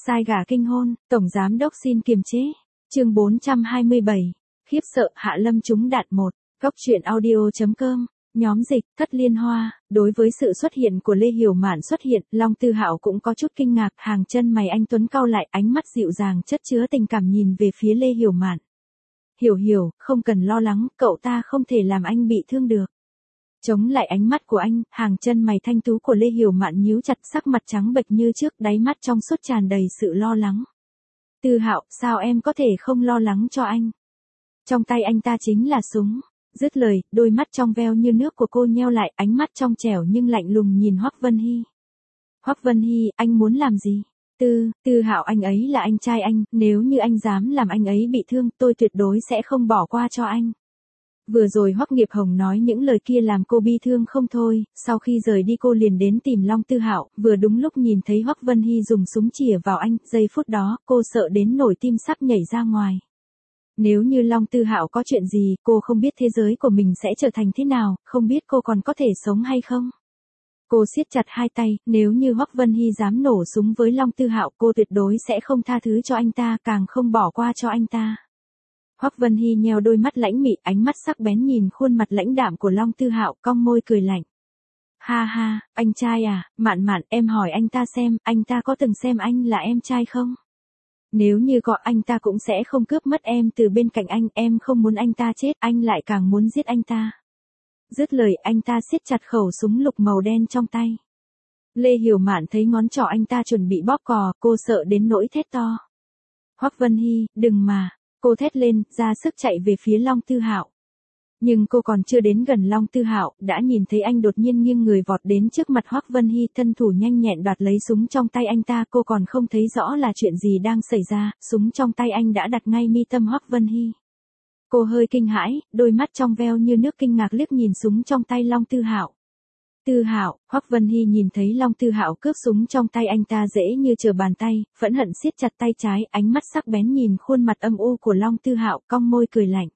Sai gà kinh hôn, tổng giám đốc xin kiềm chế. Chương 427. Khiếp sợ Hạ Lâm trúng đạn 1. Góc truyện audio.com. Nhóm dịch, Thất Liên Hoa. Đối với sự xuất hiện của Lê Hiểu Mạn xuất hiện, Long Tư Hạo cũng có chút kinh ngạc, hàng chân mày anh tuấn cau lại, ánh mắt dịu dàng chất chứa tình cảm nhìn về phía Lê Hiểu Mạn. Hiểu, không cần lo lắng, cậu ta không thể làm anh bị thương được. Chống lại ánh mắt của anh, hàng chân mày thanh tú của Lê Hiểu Mạn nhíu chặt, sắc mặt trắng bệch như trước, đáy mắt trong suốt tràn đầy sự lo lắng. Tư Hạo, sao em có thể không lo lắng cho anh? Trong tay anh ta chính là súng. Dứt lời, đôi mắt trong veo như nước của cô nheo lại, ánh mắt trong trẻo nhưng lạnh lùng nhìn Hoắc Vân Hy. Hoắc Vân Hy, anh muốn làm gì? Tư Hạo, anh ấy là anh trai anh, nếu như anh dám làm anh ấy bị thương, tôi tuyệt đối sẽ không bỏ qua cho anh. Vừa rồi Hoắc Nghiệp Hồng nói những lời kia làm cô bi thương không thôi, sau khi rời đi cô liền đến tìm Long Tư Hạo, vừa đúng lúc nhìn thấy Hoắc Vân Hy dùng súng chĩa vào anh, giây phút đó, cô sợ đến nổi tim sắp nhảy ra ngoài. Nếu như Long Tư Hạo có chuyện gì, cô không biết thế giới của mình sẽ trở thành thế nào, không biết cô còn có thể sống hay không. Cô siết chặt hai tay, nếu như Hoắc Vân Hy dám nổ súng với Long Tư Hạo, cô tuyệt đối sẽ không tha thứ cho anh ta, càng không bỏ qua cho anh ta. Hoắc Vân Hy nheo đôi mắt lãnh mị, ánh mắt sắc bén nhìn khuôn mặt lãnh đạm của Long Tư Hạo, cong môi cười lạnh. Ha, anh trai à, Mạn, em hỏi anh ta xem, anh ta có từng xem anh là em trai không? Nếu như có, anh ta cũng sẽ không cướp mất em từ bên cạnh anh, em không muốn anh ta chết, anh lại càng muốn giết anh ta. Dứt lời, anh ta siết chặt khẩu súng lục màu đen trong tay. Lê Hiểu Mạn thấy ngón trỏ anh ta chuẩn bị bóp cò, cô sợ đến nỗi thét to. Hoắc Vân Hy, đừng mà. Cô thét lên, ra sức chạy về phía Long Tư Hạo. Nhưng cô còn chưa đến gần Long Tư Hạo, đã nhìn thấy anh đột nhiên nghiêng người vọt đến trước mặt Hoắc Vân Hy, thân thủ nhanh nhẹn đoạt lấy súng trong tay anh ta, cô còn không thấy rõ là chuyện gì đang xảy ra, súng trong tay anh đã đặt ngay mi tâm Hoắc Vân Hy. Cô hơi kinh hãi, đôi mắt trong veo như nước kinh ngạc liếc nhìn súng trong tay Long Tư Hạo. Tư Hạo, Hoắc Vân Hy nhìn thấy Long Tư Hạo cướp súng trong tay anh ta dễ như trở bàn tay, phẫn hận siết chặt tay trái, ánh mắt sắc bén nhìn khuôn mặt âm u của Long Tư Hạo, cong môi cười lạnh.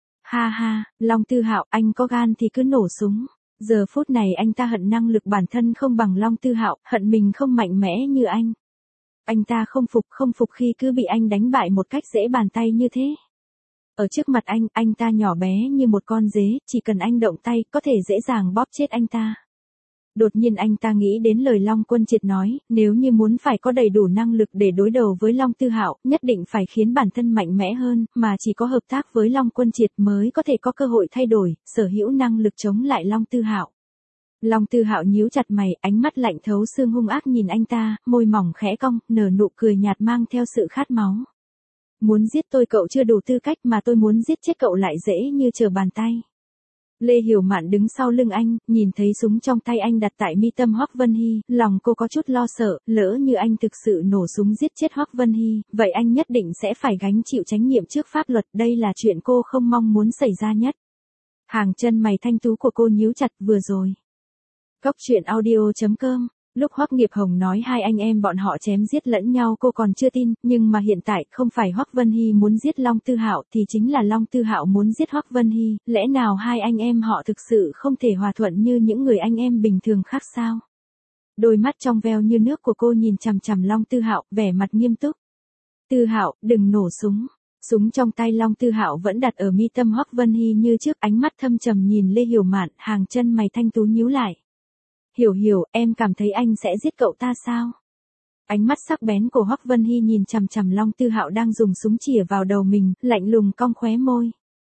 Ha, Long Tư Hạo, anh có gan thì cứ nổ súng. Giờ phút này anh ta hận năng lực bản thân không bằng Long Tư Hạo, hận mình không mạnh mẽ như anh. Anh ta không phục khi cứ bị anh đánh bại một cách dễ bàn tay như thế. Ở trước mặt anh ta nhỏ bé như một con dế, chỉ cần anh động tay, có thể dễ dàng bóp chết anh ta. Đột nhiên anh ta nghĩ đến lời Long Quân Triệt nói, nếu như muốn phải có đầy đủ năng lực để đối đầu với Long Tư Hạo, nhất định phải khiến bản thân mạnh mẽ hơn, mà chỉ có hợp tác với Long Quân Triệt mới có thể có cơ hội thay đổi, sở hữu năng lực chống lại Long Tư Hạo. Long Tư Hạo nhíu chặt mày, ánh mắt lạnh thấu xương hung ác nhìn anh ta, môi mỏng khẽ cong, nở nụ cười nhạt mang theo sự khát máu. Muốn giết tôi cậu chưa đủ tư cách, mà tôi muốn giết chết cậu lại dễ như trở bàn tay. Lê Hiểu Mạn đứng sau lưng anh, nhìn thấy súng trong tay anh đặt tại mi tâm Hoắc Vân Hy, lòng cô có chút lo sợ, lỡ như anh thực sự nổ súng giết chết Hoắc Vân Hy, vậy anh nhất định sẽ phải gánh chịu trách nhiệm trước pháp luật, đây là chuyện cô không mong muốn xảy ra nhất. Hàng chân mày thanh tú của cô nhíu chặt, vừa rồi. Góc truyện audio.com. Lúc Hoắc Nghiệp Hồng nói hai anh em bọn họ chém giết lẫn nhau cô còn chưa tin, nhưng mà hiện tại không phải Hoắc Vân Hy muốn giết Long Tư Hạo thì chính là Long Tư Hạo muốn giết Hoắc Vân Hy, lẽ nào hai anh em họ thực sự không thể hòa thuận như những người anh em bình thường khác sao? Đôi mắt trong veo như nước của cô nhìn chằm chằm Long Tư Hạo, vẻ mặt nghiêm túc. Tư Hạo, đừng nổ súng. Súng trong tay Long Tư Hạo vẫn đặt ở mi tâm Hoắc Vân Hy như trước, ánh mắt thâm trầm nhìn Lê Hiểu Mạn, hàng chân mày thanh tú nhíu lại. Hiểu, em cảm thấy anh sẽ giết cậu ta sao? Ánh mắt sắc bén của Hoắc Vân Hy nhìn chằm chằm Long Tư Hạo đang dùng súng chĩa vào đầu mình, lạnh lùng cong khóe môi.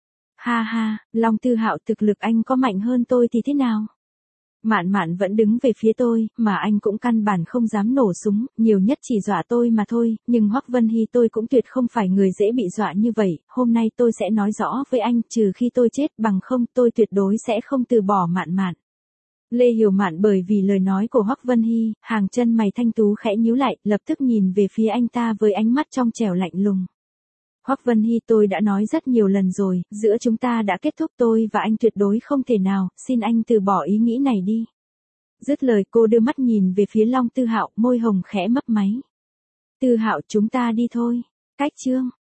Ha, Long Tư Hạo, thực lực anh có mạnh hơn tôi thì thế nào? Mạn vẫn đứng về phía tôi, mà anh cũng căn bản không dám nổ súng, nhiều nhất chỉ dọa tôi mà thôi, nhưng Hoắc Vân Hy tôi cũng tuyệt không phải người dễ bị dọa như vậy, hôm nay tôi sẽ nói rõ với anh, trừ khi tôi chết, bằng không tôi tuyệt đối sẽ không từ bỏ Mạn. Lê Hiểu Mạn bởi vì lời nói của Hoắc Vân Hy, hàng chân mày thanh tú khẽ nhíu lại, lập tức nhìn về phía anh ta với ánh mắt trong trẻo lạnh lùng. Hoắc Vân Hy, tôi đã nói rất nhiều lần rồi, giữa chúng ta đã kết thúc, tôi và anh tuyệt đối không thể nào, xin anh từ bỏ ý nghĩ này đi. Dứt lời cô đưa mắt nhìn về phía Long Tư Hạo, môi hồng khẽ mấp máy. Tư Hạo, chúng ta đi thôi. Cách chương.